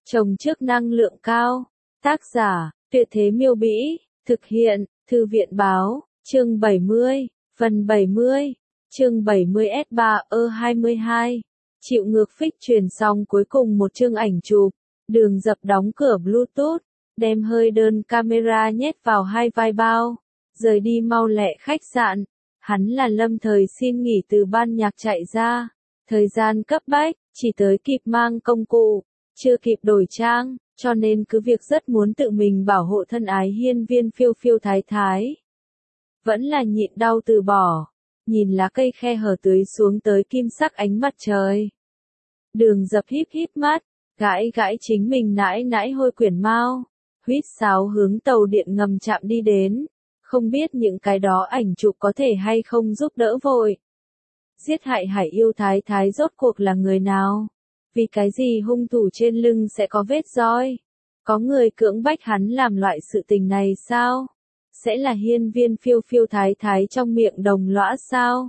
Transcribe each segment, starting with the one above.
Trồng trước năng lượng cao. Tác giả, Tuyệt Thế Miêu Bĩ. Thực hiện, Thư viện Báo. Chương 70. Phần 70. Chương 70 S3E22. Chịu ngược phích truyền xong cuối cùng một chương ảnh chụp. Đường Dập đóng cửa Bluetooth, đem hơi đơn camera nhét vào hai vai bao, rời đi mau lẹ khách sạn. Hắn là lâm thời xin nghỉ từ ban nhạc chạy ra. Thời gian cấp bách, chỉ tới kịp mang công cụ, chưa kịp đổi trang, cho nên cứ việc rất muốn tự mình bảo hộ thân ái hiên viên phiêu phiêu thái thái. Vẫn là nhịn đau từ bỏ, nhìn lá cây khe hở tưới xuống tới kim sắc ánh mặt trời. Đường Dập híp híp mắt, gãi gãi chính mình nãi nãi hôi quyển mau, huýt sáo hướng tàu điện ngầm chạm đi đến. Không biết những cái đó ảnh chụp có thể hay không giúp đỡ vội. Giết hại Hải yêu thái thái rốt cuộc là người nào? Vì cái gì hung thủ trên lưng sẽ có vết roi? Có người cưỡng bách hắn làm loại sự tình này sao? Sẽ là hiên viên phiêu phiêu thái thái trong miệng đồng lõa sao?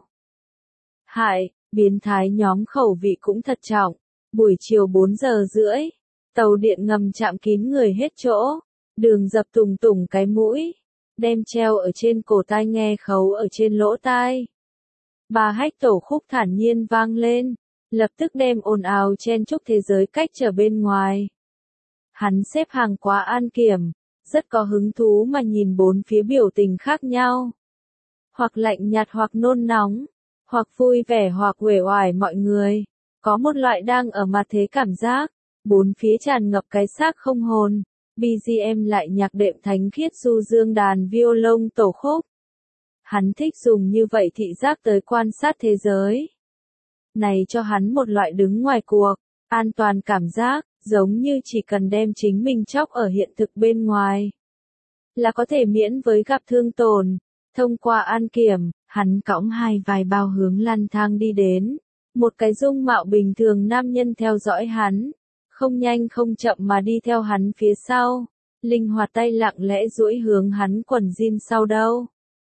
Hại, biến thái nhóm khẩu vị cũng thật trọng. Buổi chiều 4 giờ rưỡi, tàu điện ngầm chạm kín người hết chỗ. Đường Dập tùng tùng cái mũi, đem treo ở trên cổ tai nghe khấu ở trên lỗ tai. Bà hách tổ khúc thản nhiên vang lên, lập tức đem ồn ào chen chúc thế giới cách trở bên ngoài. Hắn xếp hàng qua an kiểm, rất có hứng thú mà nhìn bốn phía biểu tình khác nhau. Hoặc lạnh nhạt hoặc nôn nóng, hoặc vui vẻ hoặc uể oải mọi người. Có một loại đang ở mặt thế cảm giác, bốn phía tràn ngập cái xác không hồn. BGM lại nhạc đệm thánh khiết du dương đàn violon tổ khúc. Hắn thích dùng như vậy thị giác tới quan sát thế giới. Này cho hắn một loại đứng ngoài cuộc, an toàn cảm giác, giống như chỉ cần đem chính mình chóc ở hiện thực bên ngoài. Là có thể miễn với gặp thương tổn. Thông qua an kiểm, hắn cõng hai vai bao hướng lăn thang đi đến. Một cái dung mạo bình thường nam nhân theo dõi hắn. Không nhanh không chậm mà đi theo hắn phía sau, linh hoạt tay lặng lẽ duỗi hướng hắn quần jean sau đâu.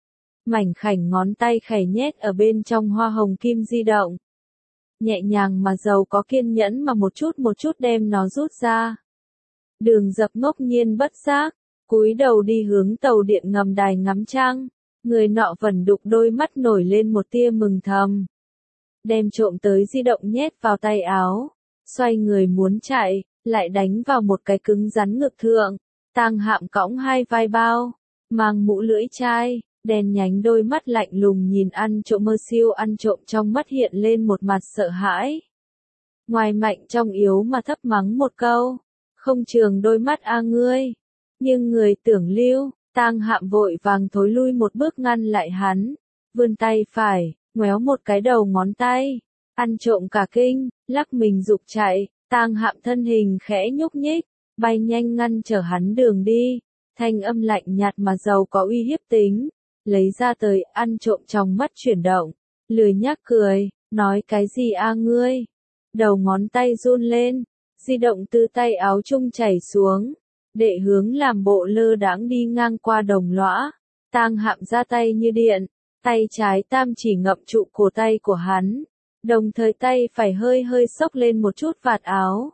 Mảnh khảnh ngón tay khẽ nhét ở bên trong hoa hồng kim di động. Nhẹ nhàng mà giàu có kiên nhẫn mà một chút đem nó rút ra. Đường Dập ngốc nhiên bất giác, cúi đầu đi hướng tàu điện ngầm đài ngắm trăng. Người nọ vẩn đục đôi mắt nổi lên một tia mừng thầm. Đem trộm tới di động nhét vào tay áo. Xoay người muốn chạy, lại đánh vào một cái cứng rắn ngực thượng. Tang Hạm cõng hai vai bao, mang mũ lưỡi chai, đèn nhánh đôi mắt lạnh lùng nhìn ăn trộm mơ siêu ăn trộm trong mắt hiện lên một mặt sợ hãi. Ngoài mạnh trong yếu mà thấp mắng một câu, không trường đôi mắt a ngươi. Nhưng người tưởng lưu, Tang Hạm vội vàng thối lui một bước ngăn lại hắn, vươn tay phải, ngoéo một cái đầu ngón tay. Ăn trộm cả kinh, lắc mình dục chạy, Tang Hạm thân hình khẽ nhúc nhích, bay nhanh ngăn trở hắn đường đi, thanh âm lạnh nhạt mà giàu có uy hiếp tính, lấy ra tới ăn trộm trong mắt chuyển động, lười nhác cười, nói cái gì a ngươi, đầu ngón tay run lên, di động từ tay áo trung chảy xuống, đệ hướng làm bộ lơ đãng đi ngang qua đồng lõa, Tang Hạm ra tay như điện, tay trái tam chỉ ngậm trụ cổ tay của hắn. Đồng thời tay phải hơi hơi xốc lên một chút vạt áo.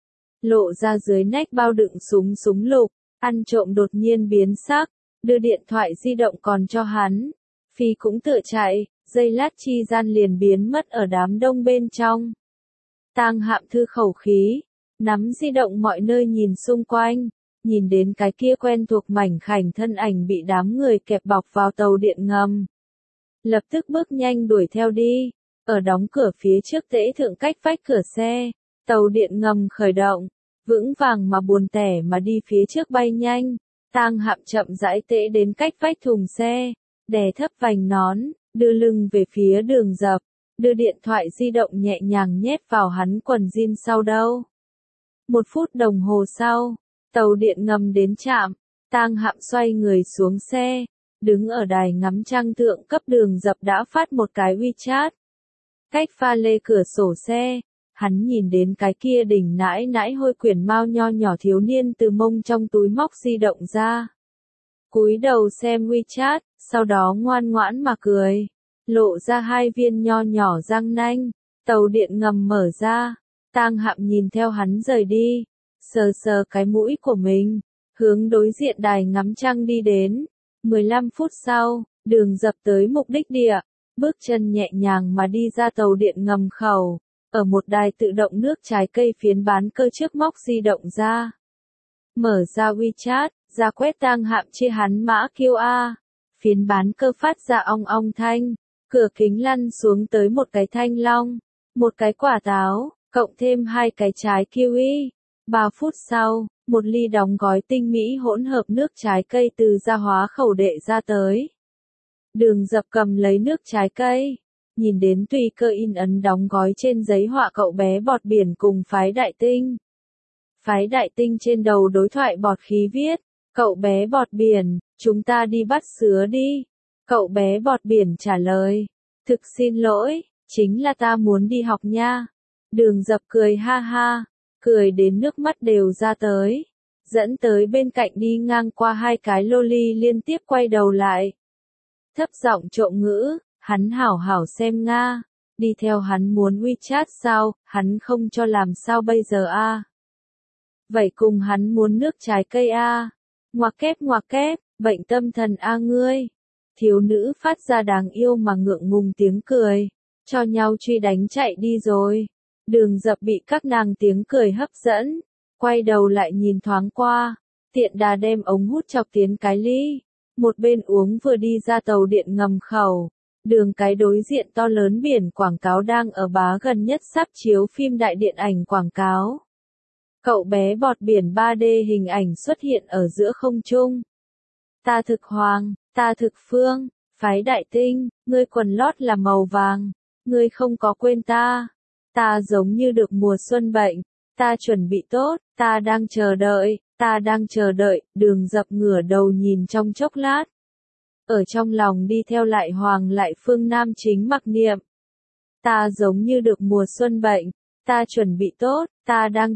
Lộ ra dưới nách bao đựng súng lục, ăn trộm đột nhiên biến sắc, đưa điện thoại di động còn cho hắn. Phi cũng tựa chạy, giây lát chi gian liền biến mất ở đám đông bên trong. Tang Hạm thư khẩu khí, nắm di động mọi nơi nhìn xung quanh, nhìn đến cái kia quen thuộc mảnh khảnh thân ảnh bị đám người kẹp bọc vào tàu điện ngầm. Lập tức bước nhanh đuổi theo đi. Ở đóng cửa phía trước tễ thượng cách vách cửa xe, tàu điện ngầm khởi động, vững vàng mà buồn tẻ mà đi phía trước bay nhanh. Tang Hạm chậm rãi tễ đến cách vách thùng xe, đè thấp vành nón, đưa lưng về phía Đường Dập, đưa điện thoại di động nhẹ nhàng nhét vào hắn quần jean sau đâu. 1 phút đồng hồ sau, tàu điện ngầm đến trạm, Tang Hạm xoay người xuống xe, đứng ở đài ngắm trăng thượng cấp Đường Dập đã phát một cái WeChat. Cách pha lê cửa sổ xe, hắn nhìn đến cái kia đỉnh nãi nãi hôi quyển mau nho nhỏ thiếu niên từ mông trong túi móc di động ra. Cúi đầu xem WeChat, sau đó ngoan ngoãn mà cười, lộ ra hai viên nho nhỏ răng nanh, tàu điện ngầm mở ra, Tang Hạm nhìn theo hắn rời đi, sờ sờ cái mũi của mình, hướng đối diện đài ngắm trăng đi đến. 15 phút sau, Đường Dập tới mục đích địa, bước chân nhẹ nhàng mà đi ra tàu điện ngầm khẩu, ở một đài tự động nước trái cây phiến bán cơ trước móc di động ra. Mở ra WeChat, ra quét tang hạm chia hắn mã QR, phiến bán cơ phát ra ong ong thanh, cửa kính lăn xuống tới một cái thanh long, một cái quả táo, cộng thêm 2 cái trái kiwi. 3 phút sau, một ly đóng gói tinh mỹ hỗn hợp nước trái cây từ gia hóa khẩu đệ ra tới. Đường Dập cầm lấy nước trái cây, nhìn đến tùy cơ in ấn đóng gói trên giấy họa cậu bé bọt biển cùng Phái Đại Tinh. Phái Đại Tinh trên đầu đối thoại bọt khí viết, cậu bé bọt biển, chúng ta đi bắt sứa đi. Cậu bé bọt biển trả lời, thực xin lỗi, chính là ta muốn đi học nha. Đường Dập cười ha ha, cười đến nước mắt đều ra tới, dẫn tới bên cạnh đi ngang qua 2 cái loli liên tiếp quay đầu lại. Thấp giọng trộm ngữ, hắn hảo hảo xem Nga, đi theo hắn muốn WeChat sao, hắn không cho làm sao bây giờ a? Vậy cùng hắn muốn nước trái cây a? Ngoặc kép, bệnh tâm thần a ngươi. Thiếu nữ phát ra đáng yêu mà ngượng ngùng tiếng cười, cho nhau truy đánh chạy đi rồi. Đường Dập bị các nàng tiếng cười hấp dẫn, quay đầu lại nhìn thoáng qua, tiện đà đem ống hút chọc tiến cái ly, một bên uống vừa đi ra tàu điện ngầm khẩu. Đường cái đối diện to lớn biển quảng cáo đang ở bá gần nhất sắp chiếu phim đại điện ảnh quảng cáo. Cậu bé bọt biển 3D hình ảnh xuất hiện ở giữa không trung. Ta thực Hoàng, ta thực Phương, Phái Đại Tinh, ngươi quần lót là màu vàng, ngươi không có quên ta. Ta giống như được mùa xuân bệnh, ta chuẩn bị tốt, ta đang chờ đợi, Đường Dập ngửa đầu nhìn trong chốc lát. Ở trong lòng đi theo lại Hoàng lại Phương Nam chính mặc niệm. Ta giống như được mùa xuân bệnh, ta chuẩn bị tốt, ta đang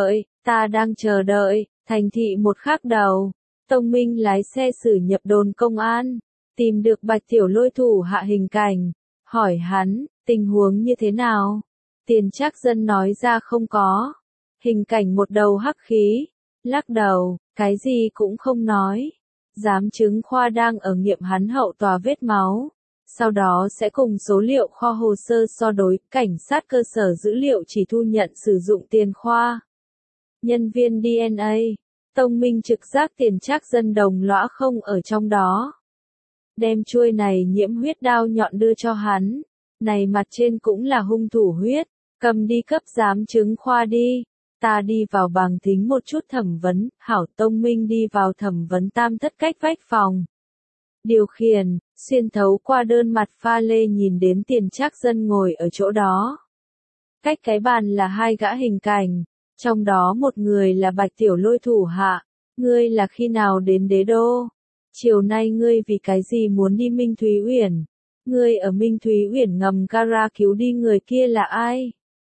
chờ đợi, thành thị một khắc đầu. Tông Minh lái xe xử nhập đồn công an, tìm được Bạch Tiểu Lôi thủ hạ Hình Cảnh, hỏi hắn, tình huống như thế nào? Tiền Trác Dân nói ra không có. Hình Cảnh một đầu hắc khí, lắc đầu, cái gì cũng không nói. Giám chứng khoa đang ở nghiệm hắn hậu tòa vết máu. Sau đó sẽ cùng số liệu kho hồ sơ so đối, cảnh sát cơ sở dữ liệu chỉ thu nhận sử dụng tiền khoa. Nhân viên DNA, Tông Minh trực giác Tiền Trác Dân đồng lõa không ở trong đó. Đem chuôi này nhiễm huyết đao nhọn đưa cho hắn. Này mặt trên cũng là hung thủ huyết, cầm đi cấp giám chứng khoa đi. Ta đi vào bảng thính một chút thẩm vấn, hảo. Tông Minh đi vào thẩm vấn tam thất cách vách phòng. Điều khiển, xuyên thấu qua đơn mặt pha lê nhìn đến Tiền Trác Dân ngồi ở chỗ đó. Cách cái bàn là 2 gã Hình Cảnh, trong đó một người là Bạch Tiểu Lôi thủ hạ. Ngươi là khi nào đến Đế Đô? Chiều nay ngươi vì cái gì muốn đi Minh Thúy Uyển? Ngươi ở Minh Thúy Uyển ngầm gara cứu đi người kia là ai?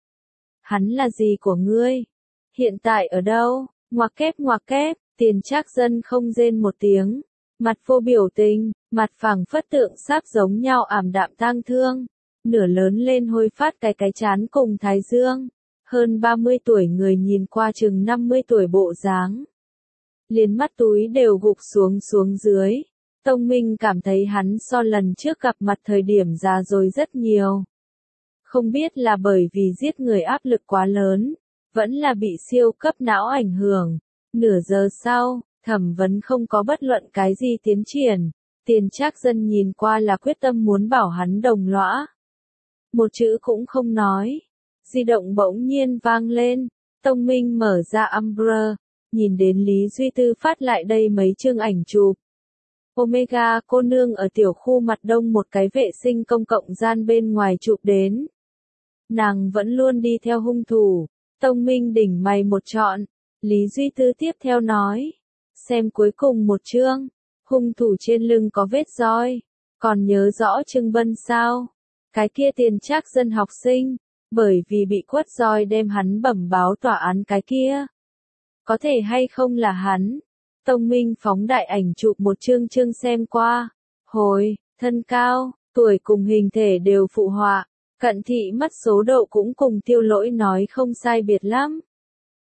Hắn là gì của ngươi? Hiện tại ở đâu? Ngoặc kép, Tiền Trác Dân không rên một tiếng, mặt vô biểu tình, mặt phẳng phất tượng sáp giống nhau ảm đạm tang thương, nửa lớn lên hôi phát cái chán cùng thái dương, hơn 30 tuổi người nhìn qua chừng 50 tuổi bộ dáng. Liền mắt túi đều gục xuống dưới. Tông Minh cảm thấy hắn so lần trước gặp mặt thời điểm già rồi rất nhiều. Không biết là bởi vì giết người áp lực quá lớn, vẫn là bị siêu cấp não ảnh hưởng. Nửa giờ sau, thẩm vấn không có bất luận cái gì tiến triển. Tiền Trác Dân nhìn qua là quyết tâm muốn bảo hắn đồng lõa. Một chữ cũng không nói. Di động bỗng nhiên vang lên. Tông Minh mở ra Umbra, nhìn đến Lý Duy Tư phát lại đây mấy chương ảnh chụp. Omega cô nương ở tiểu khu mặt đông một cái vệ sinh công cộng gian bên ngoài chụp đến. Nàng vẫn luôn đi theo hung thủ. Tông Minh đỉnh mày một trọn. Lý Duy Tư tiếp theo nói. Xem cuối cùng một chương. Hung thủ trên lưng có vết roi. Còn nhớ rõ Trương Bân sao? Cái kia Tiền Trác Dân học sinh. Bởi vì bị quất roi đem hắn bẩm báo tòa án cái kia. Có thể hay không là hắn? Tông Minh phóng đại ảnh chụp một chương xem qua. Hồi, thân cao, tuổi cùng hình thể đều phụ họa. Cận thị mắt số độ cũng cùng Tiêu Lỗi nói không sai biệt lắm.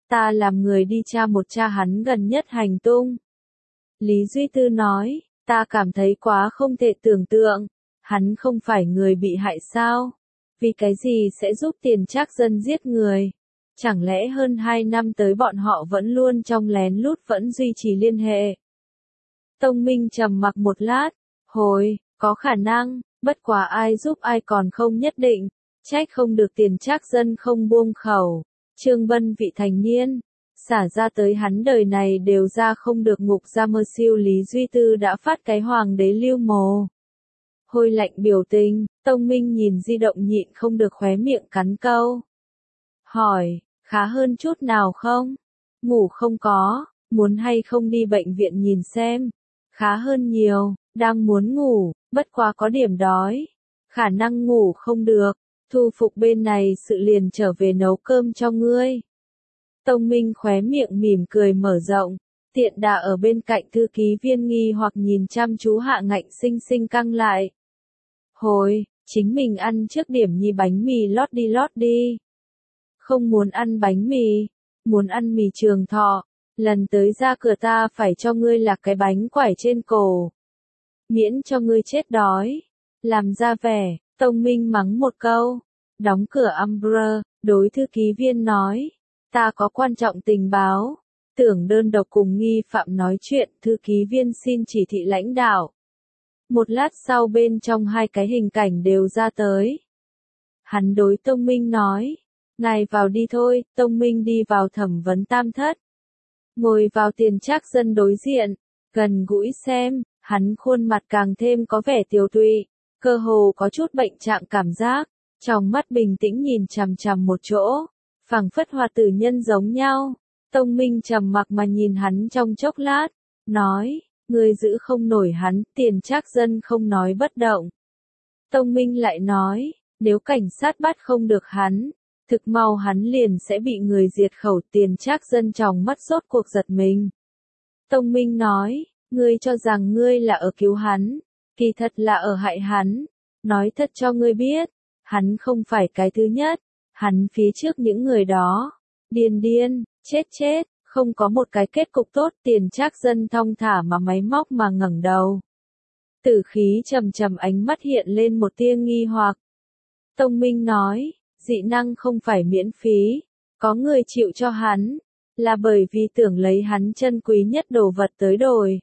ta làm người đi tra một tra hắn gần nhất hành tung. Lý Duy Tư nói, ta cảm thấy quá không thể tưởng tượng, hắn không phải người bị hại sao? Vì cái gì sẽ giúp Tiền Trác Dân giết người? Chẳng lẽ hơn 2 năm tới bọn họ vẫn luôn trong lén lút vẫn duy trì liên hệ? Tông Minh trầm mặc một lát, hồi, có khả năng, bất quá ai giúp ai còn không nhất định, trách không được Tiền Trác Dân không buông khẩu. Trương Bân vị thành niên, xả ra tới hắn đời này đều ra không được ngục ra mơ siêu. Lý Duy Tư đã phát cái hoàng đế lưu mồ. Hôi lạnh biểu tình, Tông Minh nhìn di động nhịn không được khóe miệng cắn câu. Hỏi, khá hơn chút nào không? Ngủ không có, muốn hay không đi bệnh viện nhìn xem? Khá hơn nhiều, đang muốn ngủ, bất quá có điểm đói. Khả năng ngủ không được, thu phục bên này sự liền trở về nấu cơm cho ngươi. Tông Minh khóe miệng mỉm cười mở rộng, tiện đà ở bên cạnh thư ký viên nghi hoặc nhìn chăm chú Hạ Ngạnh xinh xinh căng lại. Hồi, chính mình ăn trước điểm nhi bánh mì lót đi. Không muốn ăn bánh mì, muốn ăn mì Trường Thọ, lần tới ra cửa ta phải cho ngươi là cái bánh quẩy trên cổ. Miễn cho ngươi chết đói. Làm ra vẻ, Tông Minh mắng một câu, đóng cửa Umbrella, đối thư ký viên nói, ta có quan trọng tình báo, tưởng đơn độc cùng nghi phạm nói chuyện. Thư ký viên xin chỉ thị lãnh đạo. Một lát sau bên trong hai cái hình cảnh đều ra tới. Hắn đối Tông Minh nói, ngài vào đi thôi. Tông Minh đi vào thẩm vấn tam thất, ngồi vào Tiền Trác Dân đối diện, gần gũi xem, hắn khuôn mặt càng thêm có vẻ tiều tụy, cơ hồ có chút bệnh trạng cảm giác, trong mắt bình tĩnh nhìn chằm chằm một chỗ, phảng phất hòa tử nhân giống nhau. Tông Minh trầm mặc mà nhìn hắn trong chốc lát, nói, ngươi giữ không nổi hắn. Tiền Trác Dân không nói bất động. Tông Minh lại nói, nếu cảnh sát bắt không được hắn, thực mau hắn liền sẽ bị người diệt khẩu. Tiền Trác Dân trong mắt rốt cuộc giật mình. Tông Minh nói, ngươi cho rằng ngươi là ở cứu hắn, kỳ thật là ở hại hắn. Nói thật cho ngươi biết, hắn không phải cái thứ nhất, hắn phía trước những người đó, điên, chết, không có một cái kết cục tốt. Tiền Trác Dân thong thả mà máy móc mà ngẩng đầu. Tử khí trầm ánh mắt hiện lên một tia nghi hoặc. Tông Minh nói, dị năng không phải miễn phí, có người chịu cho hắn, là bởi vì tưởng lấy hắn chân quý nhất đồ vật tới đổi.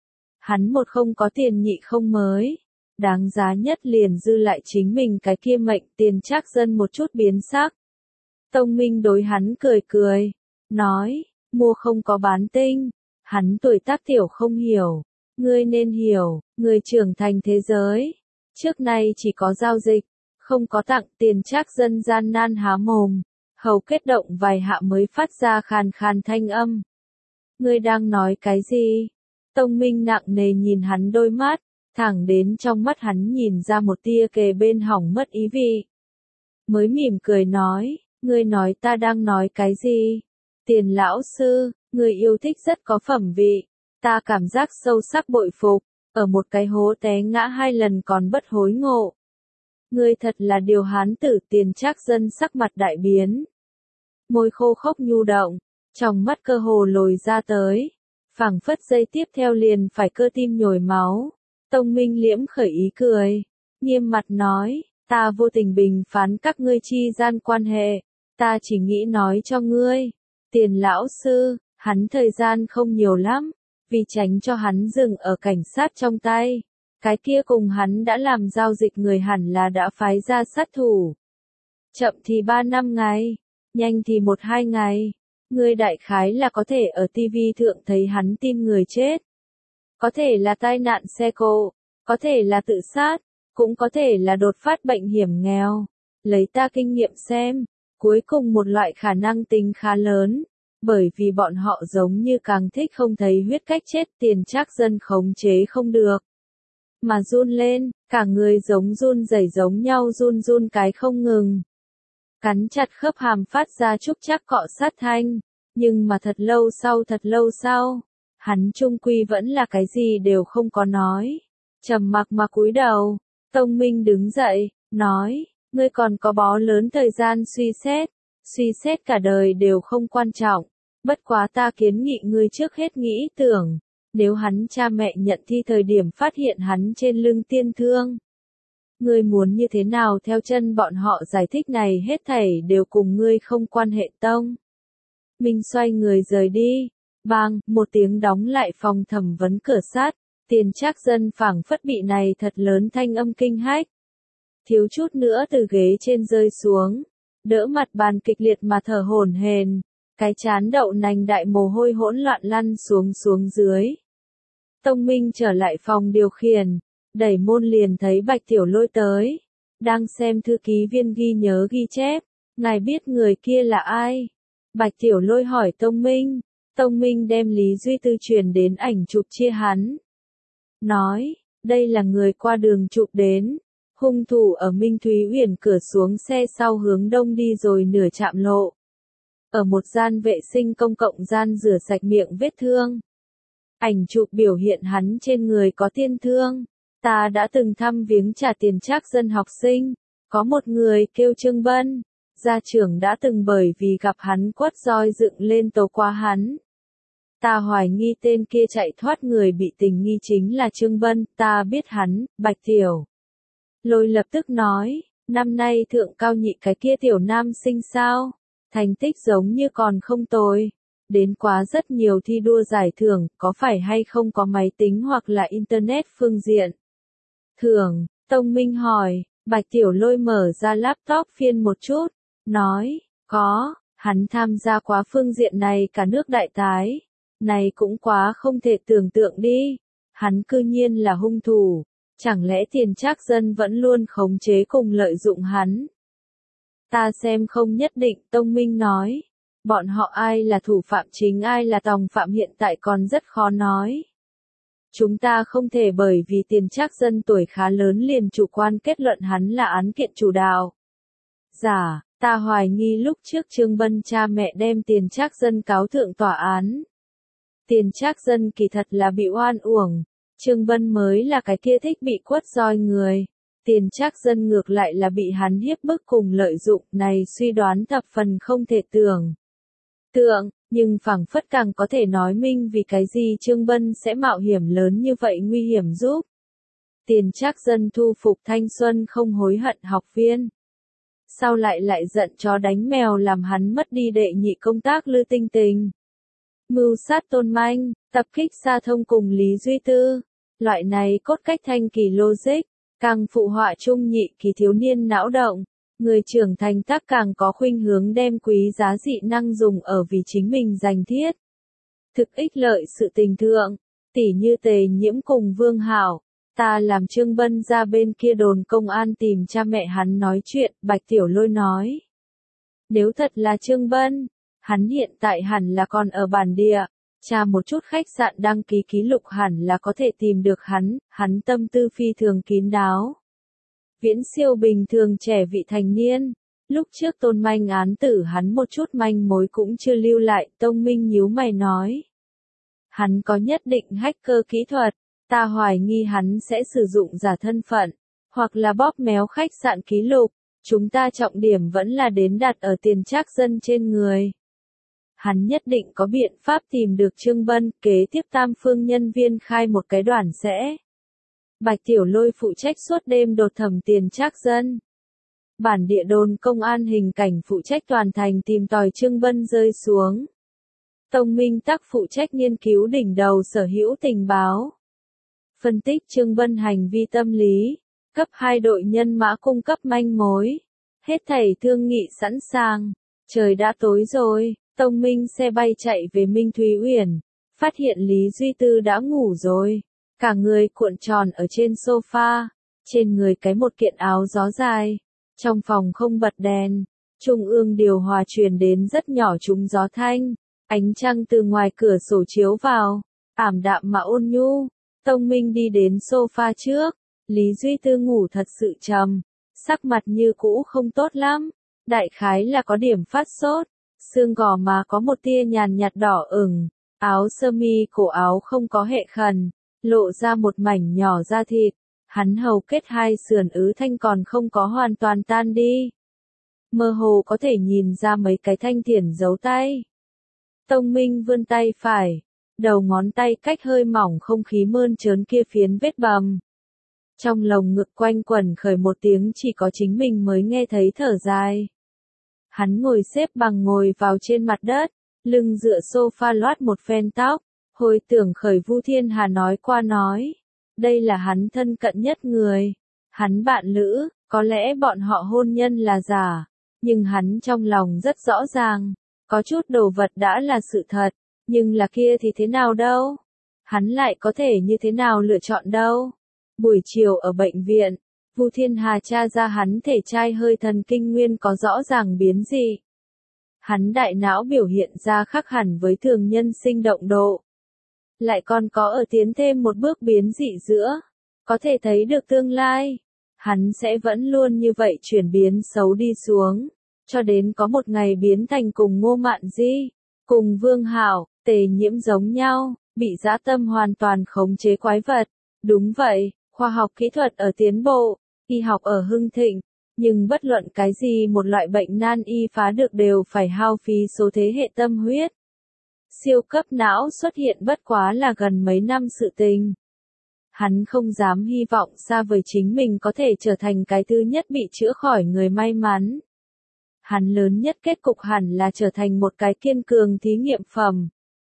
Hắn một không có tiền, nhị không mới, đáng giá nhất liền dư lại chính mình cái kia mệnh. Tiền Trác Dân một chút biến sắc. Tông Minh đối hắn cười, nói, mua không có bán tinh, hắn tuổi tác tiểu không hiểu, ngươi nên hiểu, người trưởng thành thế giới, trước nay chỉ có giao dịch, không có tặng. Tiền Trác Dân gian nan há mồm, hầu kết động vài hạ mới phát ra khàn khàn thanh âm. Ngươi đang nói cái gì? Tông Minh nặng nề nhìn hắn đôi mắt, thẳng đến trong mắt hắn nhìn ra một tia kề bên hỏng mất ý vị. Mới mỉm cười nói, ngươi nói ta đang nói cái gì? Tiền lão sư, người yêu thích rất có phẩm vị, ta cảm giác sâu sắc bội phục, ở một cái hố té ngã 2 lần còn bất hối ngộ. Ngươi thật là điều hán tử. Tiền Trác Dân sắc mặt đại biến, môi khô khốc nhu động, trong mắt cơ hồ lồi ra tới, phảng phất giây tiếp theo liền phải cơ tim nhồi máu. Tông Minh liễm khởi ý cười, nghiêm mặt nói, ta vô tình bình phán các ngươi chi gian quan hệ, ta chỉ nghĩ nói cho ngươi, Tiền lão sư, hắn thời gian không nhiều lắm, vì tránh cho hắn dừng ở cảnh sát trong tay, cái kia cùng hắn đã làm giao dịch người hẳn là đã phái ra sát thủ. Chậm thì 3-5 ngày, nhanh thì 1-2 ngày, ngươi đại khái là có thể ở TV thượng thấy hắn tin người chết. Có thể là tai nạn xe cộ, có thể là tự sát, cũng có thể là đột phát bệnh hiểm nghèo. Lấy ta kinh nghiệm xem, cuối cùng một loại khả năng tính khá lớn, bởi vì bọn họ giống như càng thích không thấy huyết cách chết. Tiền Trác Dân khống chế không được, mà run lên, cả người giống run rẩy giống nhau, run cái không ngừng. Cắn chặt khớp hàm phát ra chúc chắc cọ sát thanh, nhưng mà thật lâu sau, hắn chung quy vẫn là cái gì đều không có nói, trầm mặc mà cúi đầu. Tông Minh đứng dậy, nói, ngươi còn có bó lớn thời gian suy xét cả đời đều không quan trọng, Bất quá ta kiến nghị ngươi trước hết nghĩ tưởng, nếu hắn cha mẹ nhận thi thời điểm phát hiện hắn trên lưng tiên thương. Ngươi muốn như thế nào theo chân bọn họ giải thích này hết thảy đều cùng ngươi không quan hệ tông. Minh xoay người rời đi, bang, một tiếng đóng lại phòng thẩm vấn cửa sát, Tiền Trác Dân phảng phất bị này thật lớn thanh âm kinh hách. Thiếu chút nữa từ ghế trên rơi xuống, đỡ mặt bàn kịch liệt mà thở hổn hển, cái chán đậu nành đại mồ hôi hỗn loạn lăn xuống dưới. Tông Minh trở lại phòng điều khiển, đẩy môn liền thấy Bạch Tiểu Lôi tới, đang xem thư ký viên ghi nhớ ghi chép, ngài biết người kia là ai? Bạch Tiểu Lôi hỏi Tông Minh đem Lý Duy Tư truyền đến ảnh chụp chia hắn. Nói, đây là người qua đường chụp đến, hung thủ ở Minh Thúy Uyển cửa xuống xe sau hướng đông đi rồi nửa chạm lộ. Ở một gian vệ sinh công cộng gian rửa sạch miệng vết thương. Ảnh chụp biểu hiện hắn trên người có tiên thương. Ta đã từng thăm viếng trả Tiền Trác Dân học sinh, có một người kêu Trương Bân, gia trưởng đã từng bởi vì gặp hắn quất roi dựng lên tấu qua hắn. Ta hoài nghi tên kia chạy thoát người bị tình nghi chính là Trương Bân, ta biết hắn, Bạch Tiểu Lôi lập tức nói, năm nay thượng cao nhị cái kia tiểu nam sinh sao, thành tích giống như còn không tồi, đến quá rất nhiều thi đua giải thưởng, có phải hay không có máy tính hoặc là internet phương diện. Thưởng, Tông Minh hỏi, Bạch Tiểu Lôi mở ra laptop phiên một chút, nói, có, hắn tham gia quá phương diện này cả nước đại tái, này cũng quá không thể tưởng tượng đi, hắn cư nhiên là hung thủ, chẳng lẽ Tiền Trác Dân vẫn luôn khống chế cùng lợi dụng hắn. Ta xem không nhất định, Tông Minh nói, bọn họ ai là thủ phạm chính ai là tòng phạm hiện tại còn rất khó nói. Chúng ta không thể bởi vì Tiền Trác Dân tuổi khá lớn liền chủ quan kết luận hắn là án kiện chủ đạo. Giả, ta hoài nghi lúc trước Trương Bân cha mẹ đem Tiền Trác Dân cáo thượng tòa án. Tiền Trác Dân kỳ thật là bị oan uổng, Trương Bân mới là cái kia thích bị quất roi người. Tiền Trác Dân ngược lại là bị hắn hiếp bức cùng lợi dụng, này suy đoán thập phần không thể tưởng tượng, nhưng phảng phất càng có thể nói minh vì cái gì Trương Bân sẽ mạo hiểm lớn như vậy nguy hiểm giúp. Tiền Trác Dân thu phục thanh xuân không hối hận học viên. Sau lại giận chó đánh mèo làm hắn mất đi đệ nhị công tác Lư Tinh Tình. Mưu sát Tôn Manh, tập kích Sa Thông cùng Lý Duy Tư. Loại này cốt cách thanh kỳ logic, càng phụ họa trung nhị kỳ thiếu niên não động. Người trưởng thành tác càng có khuynh hướng đem quý giá dị năng dùng ở vì chính mình giành thiết. Thực ích lợi sự tình thượng, tỉ như Tề Nhiễm cùng Vương Hảo. Ta làm Trương Bân ra bên kia đồn công an tìm cha mẹ hắn nói chuyện, Bạch Tiểu Lôi nói. Nếu thật là Trương Bân, hắn hiện tại hẳn là còn ở bản địa, tra một chút khách sạn đăng ký ký lục hẳn là có thể tìm được hắn tâm tư phi thường kín đáo. Viễn siêu bình thường trẻ vị thành niên, lúc trước Tôn Manh án tử hắn một chút manh mối cũng chưa lưu lại, Tông Minh nhíu mày nói. Hắn có nhất định hacker kỹ thuật, ta hoài nghi hắn sẽ sử dụng giả thân phận, hoặc là bóp méo khách sạn ký lục, chúng ta trọng điểm vẫn là đến đặt ở Tiền Trác Dân trên người. Hắn nhất định có biện pháp tìm được Trương Bân, kế tiếp tam phương nhân viên khai một cái đoàn sẽ. Bạch Tiểu Lôi phụ trách suốt đêm đột thẩm Tiền Trác Dân. Bản địa đồn công an hình cảnh phụ trách toàn thành tìm tòi Trương Bân rơi xuống. Tông Minh tắc phụ trách nghiên cứu đỉnh đầu sở hữu tình báo. Phân tích Trương Bân hành vi tâm lý, cấp 2 đội nhân mã cung cấp manh mối. Hết thảy thương nghị sẵn sàng. Trời đã tối rồi, Tông Minh xe bay chạy về Minh Thúy Uyển, phát hiện Lý Duy Tư đã ngủ rồi. Cả người cuộn tròn ở trên sofa, trên người cái một kiện áo gió dài. Trong phòng không bật đèn, trung ương điều hòa truyền đến rất nhỏ trúng gió thanh. Ánh trăng từ ngoài cửa sổ chiếu vào, ảm đạm mà ôn nhu. Tông Minh đi đến sofa trước, Lý Duy Tư ngủ thật sự trầm, sắc mặt như cũ không tốt lắm, đại khái là có điểm phát sốt, xương gò má có một tia nhàn nhạt đỏ ửng, áo sơ mi cổ áo không có hệ khẩn, lộ ra một mảnh nhỏ da thịt, hắn hầu kết hai sườn thanh còn không có hoàn toàn tan đi. Mơ hồ có thể nhìn ra mấy cái thanh thiển dấu tay. Tông Minh vươn tay phải, đầu ngón tay cách hơi mỏng không khí mơn trớn kia phiến vết bầm. Trong lồng ngực quanh quẩn khởi một tiếng chỉ có chính mình mới nghe thấy thở dài. Hắn ngồi xếp bằng ngồi vào trên mặt đất, lưng dựa sofa loát một phen tóc, hồi tưởng khởi Vu Thiên Hà nói qua nói. Đây là hắn thân cận nhất người, hắn bạn lữ, có lẽ bọn họ hôn nhân là giả, nhưng hắn trong lòng rất rõ ràng, có chút đồ vật đã là sự thật, nhưng là kia thì thế nào đâu? Hắn lại có thể như thế nào lựa chọn đâu? Buổi chiều ở bệnh viện, Vu Thiên Hà tra ra hắn thể trai hơi thần kinh nguyên có rõ ràng biến dị. Hắn đại não biểu hiện ra khác hẳn với thường nhân sinh động độ. Lại còn có ở tiến thêm một bước biến dị giữa. Có thể thấy được tương lai. Hắn sẽ vẫn luôn như vậy chuyển biến xấu đi xuống. Cho đến có một ngày biến thành cùng Ngô Mạn Di, cùng Vương Hảo, Tề Nhiễm giống nhau, bị dã tâm hoàn toàn khống chế quái vật. Đúng vậy, khoa học kỹ thuật ở tiến bộ, y học ở hưng thịnh. Nhưng bất luận cái gì một loại bệnh nan y phá được đều phải hao phí số thế hệ tâm huyết. Siêu cấp não xuất hiện bất quá là gần mấy năm sự tình. Hắn không dám hy vọng xa vời chính mình có thể trở thành cái thứ nhất bị chữa khỏi người may mắn. Hắn lớn nhất kết cục hẳn là trở thành một cái kiên cường thí nghiệm phẩm.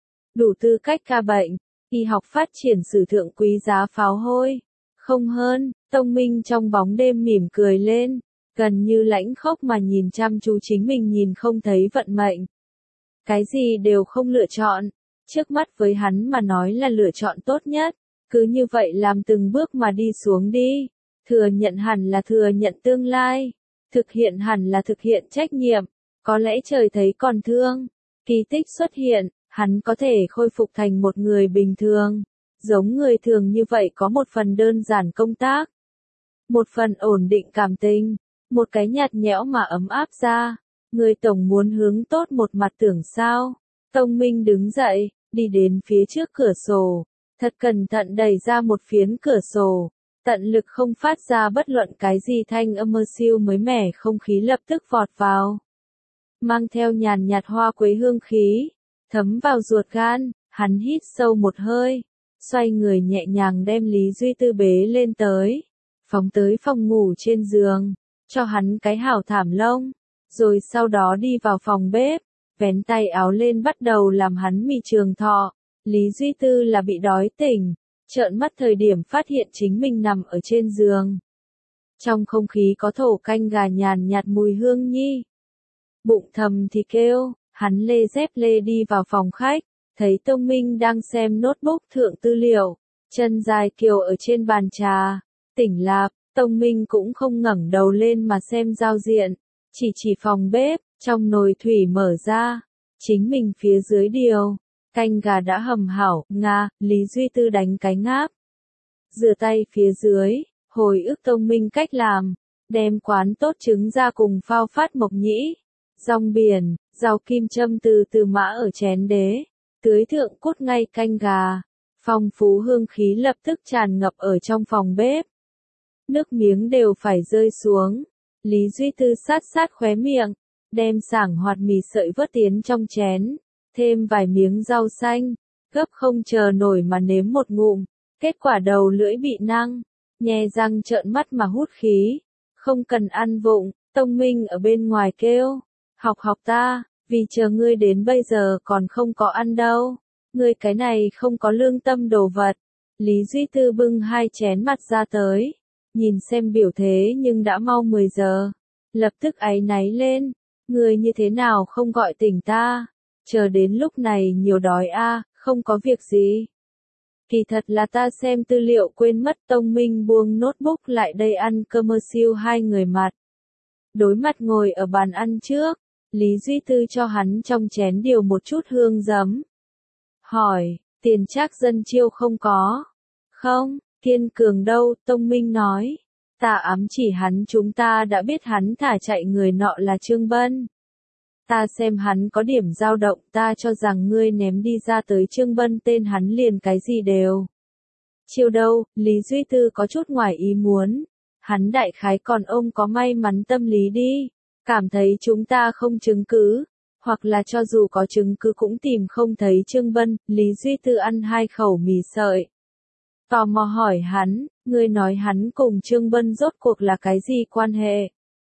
Đủ tư cách ca bệnh, y học phát triển sử thượng quý giá pháo hôi. Không hơn, Tông Minh trong bóng đêm mỉm cười lên, gần như lãnh khốc mà nhìn chăm chú chính mình nhìn không thấy vận mệnh. Cái gì đều không lựa chọn, trước mắt với hắn mà nói là lựa chọn tốt nhất, cứ như vậy làm từng bước mà đi xuống đi, thừa nhận hẳn là thừa nhận tương lai, thực hiện hẳn là thực hiện trách nhiệm, có lẽ trời thấy còn thương, kỳ tích xuất hiện, hắn có thể khôi phục thành một người bình thường, giống người thường như vậy có một phần đơn giản công tác, một phần ổn định cảm tình, một cái nhạt nhẽo mà ấm áp ra. Người tổng muốn hướng tốt một mặt tưởng sao. Tông Minh đứng dậy, đi đến phía trước cửa sổ, thật cẩn thận đẩy ra một phiến cửa sổ, tận lực không phát ra bất luận cái gì thanh âm mơ siêu mới mẻ không khí lập tức vọt vào. Mang theo nhàn nhạt hoa quế hương khí, thấm vào ruột gan, hắn hít sâu một hơi, xoay người nhẹ nhàng đem Lý Duy Tư bế lên phóng tới phòng ngủ trên giường, cho hắn cái hảo thảm lông. Rồi sau đó đi vào phòng bếp, vén tay áo lên bắt đầu làm hắn mì trường thọ. Lý Duy Tư là bị đói tỉnh, trợn mắt thời điểm phát hiện chính mình nằm ở trên giường. Trong không khí có thổ canh gà nhàn nhạt mùi hương nhi. Bụng thầm thì kêu, hắn lê dép lê đi vào phòng khách, thấy Tông Minh đang xem notebook thượng tư liệu, chân dài kiều ở trên bàn trà, tỉnh lạp, Tông Minh cũng không ngẩng đầu lên mà xem giao diện. Chỉ phòng bếp, trong nồi thủy mở ra, chính mình phía dưới điều, canh gà đã hầm hảo, Lý Duy Tư đánh cái ngáp. Rửa tay phía dưới, hồi ức Tông Minh cách làm, đem quán tốt trứng ra cùng phao phát mộc nhĩ, rong biển, rau kim châm từ từ mã ở chén đế, tưới thượng cốt ngay canh gà, phong phú hương khí lập tức tràn ngập ở trong phòng bếp. Nước miếng đều phải rơi xuống. Lý Duy Tư sát khóe miệng, đem sảng hoạt mì sợi vớt tiến trong chén, thêm vài miếng rau xanh, gấp không chờ nổi mà nếm một ngụm, kết quả đầu lưỡi bị năng, nhe răng trợn mắt mà hút khí, không cần ăn vụng, Tông Minh ở bên ngoài kêu, học ta, vì chờ ngươi đến bây giờ còn không có ăn đâu, ngươi cái này không có lương tâm đồ vật. Lý Duy Tư bưng hai chén mặt ra tới. Nhìn xem biểu thế nhưng đã mau 10 giờ. Lập tức áy náy lên. Người như thế nào không gọi tỉnh ta? Chờ đến lúc này nhiều đói không có việc gì. Kỳ thật là ta xem tư liệu quên mất. Tông Minh buông notebook lại đây ăn cơm siêu hai người mặt. Đối mặt ngồi ở bàn ăn trước. Lý Duy Tư cho hắn trong chén điều một chút hương giấm. Hỏi, tiền trác dân chiêu không có? Không. Kiên cường đâu, Tông Minh nói. Ta ám chỉ hắn chúng ta đã biết hắn thả chạy người nọ là Trương Bân. Ta xem hắn có điểm dao động ta cho rằng ngươi ném đi ra tới Trương Bân tên hắn liền cái gì đều. Chiêu đâu, Lý Duy Tư có chút ngoài ý muốn. Hắn đại khái còn ông có may mắn tâm lý đi. Cảm thấy chúng ta không chứng cứ. Hoặc là cho dù có chứng cứ cũng tìm không thấy Trương Bân, Lý Duy Tư ăn 2 khẩu mì sợi. Tò mò hỏi hắn, ngươi nói hắn cùng Trương Bân rốt cuộc là cái gì quan hệ?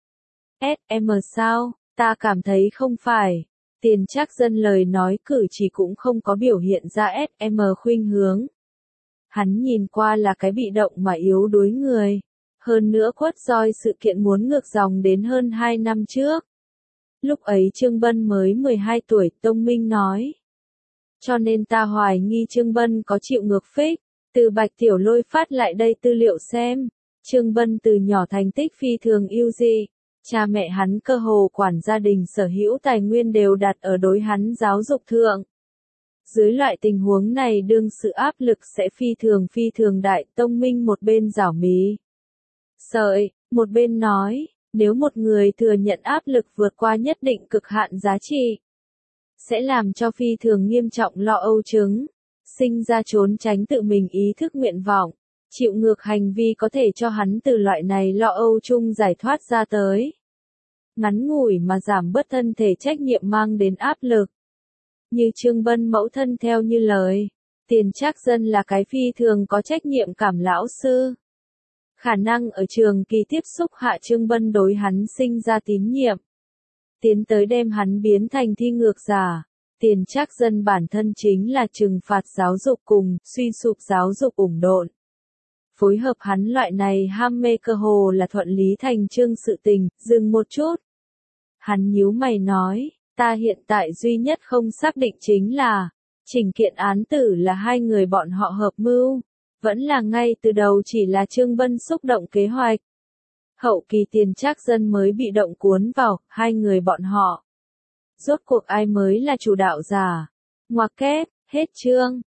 SM sao, ta cảm thấy không phải. Tiền Trác Dân lời nói cử chỉ cũng không có biểu hiện ra SM khuynh hướng. Hắn nhìn qua là cái bị động mà yếu đuối người. Hơn nữa quất roi sự kiện muốn ngược dòng đến hơn 2 năm trước. Lúc ấy Trương Bân mới 12 tuổi, Tông Minh nói. Cho nên ta hoài nghi Trương Bân có chịu ngược phích. Từ Bạch Tiểu Lôi phát lại đây tư liệu xem. Trương Bân từ nhỏ thành tích phi thường ưu dị. Cha mẹ hắn cơ hồ quản gia đình sở hữu tài nguyên đều đặt ở đối hắn giáo dục thượng. Dưới loại tình huống này đương sự áp lực sẽ phi thường đại. Tông Minh một bên giảo mí sợi, một bên nói, nếu một người thừa nhận áp lực vượt qua nhất định cực hạn giá trị, sẽ làm cho phi thường nghiêm trọng lo âu chứng, sinh ra trốn tránh tự mình ý thức nguyện vọng, chịu ngược hành vi có thể cho hắn từ loại này lo âu chung giải thoát ra tới. Ngắn ngủi mà giảm bớt thân thể trách nhiệm mang đến áp lực. Như Trương Bân mẫu thân theo như lời, Tiền Trác Dân là cái phi thường có trách nhiệm cảm lão sư. Khả năng ở trường kỳ tiếp xúc hạ Trương Bân đối hắn sinh ra tín nhiệm. Tiến tới đem hắn biến thành thi ngược giả. Tiền Trác Dân bản thân chính là trừng phạt giáo dục cùng suy sụp giáo dục ủng độn. Phối hợp hắn loại này ham mê cơ hồ là thuận lý thành chương sự tình, dừng một chút. Hắn nhíu mày nói, ta hiện tại duy nhất không xác định chính là, chỉnh kiện án tử là hai người bọn họ hợp mưu, vẫn là ngay từ đầu chỉ là Trương Bân xúc động kế hoạch. Hậu kỳ Tiền Trác Dân mới bị động cuốn vào, hai người bọn họ. Rốt cuộc ai mới là chủ đạo giả? Ngoặc kép, hết chương.